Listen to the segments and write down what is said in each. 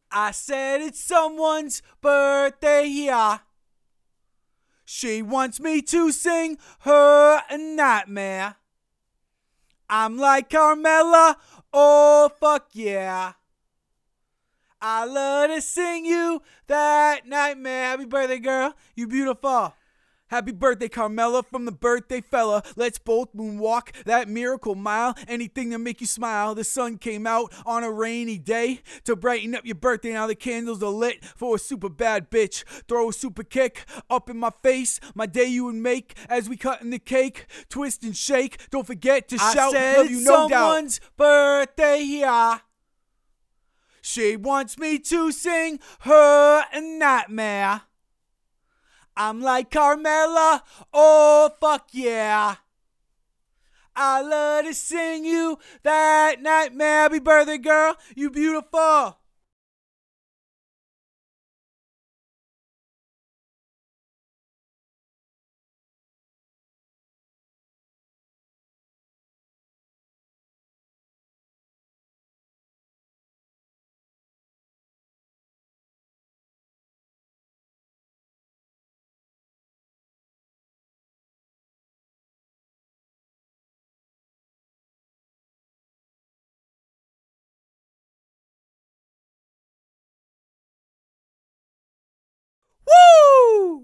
I said it's someone's birthday here. She wants me to sing her a nightmare. I'm like Carmella, oh fuck yeah. I love to sing you that nightmare. Happy birthday, girl. You beautiful. Happy birthday, Carmella, from the birthday fella. Let's both moonwalk that miracle mile. Anything to make you smile. The sun came out on a rainy day to brighten up your birthday. Now the candles are lit for a super bad bitch. Throw a super kick up in my face. My day you would make as we cut in the cake. Twist and shake. Don't forget to shout. Love you, no doubt. Someone's birthday here. She wants me to sing her a nightmare. I'm like Carmella, oh fuck yeah. I love to sing you that nightmare. Happy birthday, girl. You beautiful. Woo!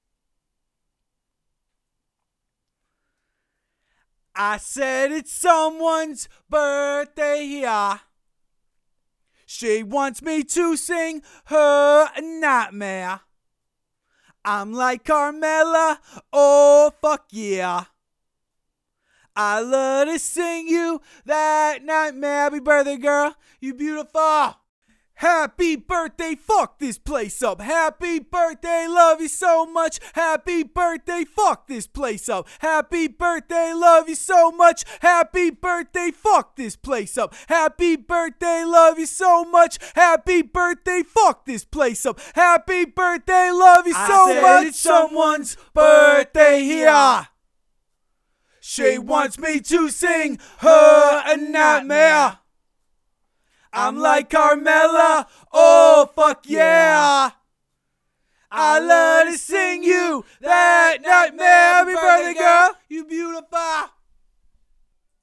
I said it's someone's birthday here. She wants me to sing her a nightmare. I'm like Carmella, oh fuck yeah. I love to sing you that nightmare. Happy birthday, girl. You beautiful. Happy birthday, fuck this place up. Happy birthday, love you so much. Happy birthday, fuck this place up. Happy birthday, love you so much. Happy birthday, fuck this place up. Happy birthday, love you so much. Happy birthday, fuck this place up. Happy birthday, love you so much. It's someone's birthday here. She wants me to sing her a nightmare. I'm like Carmella, oh fuck yeah. I love to sing you that nightmare. Happy birthday, girl. You beautiful.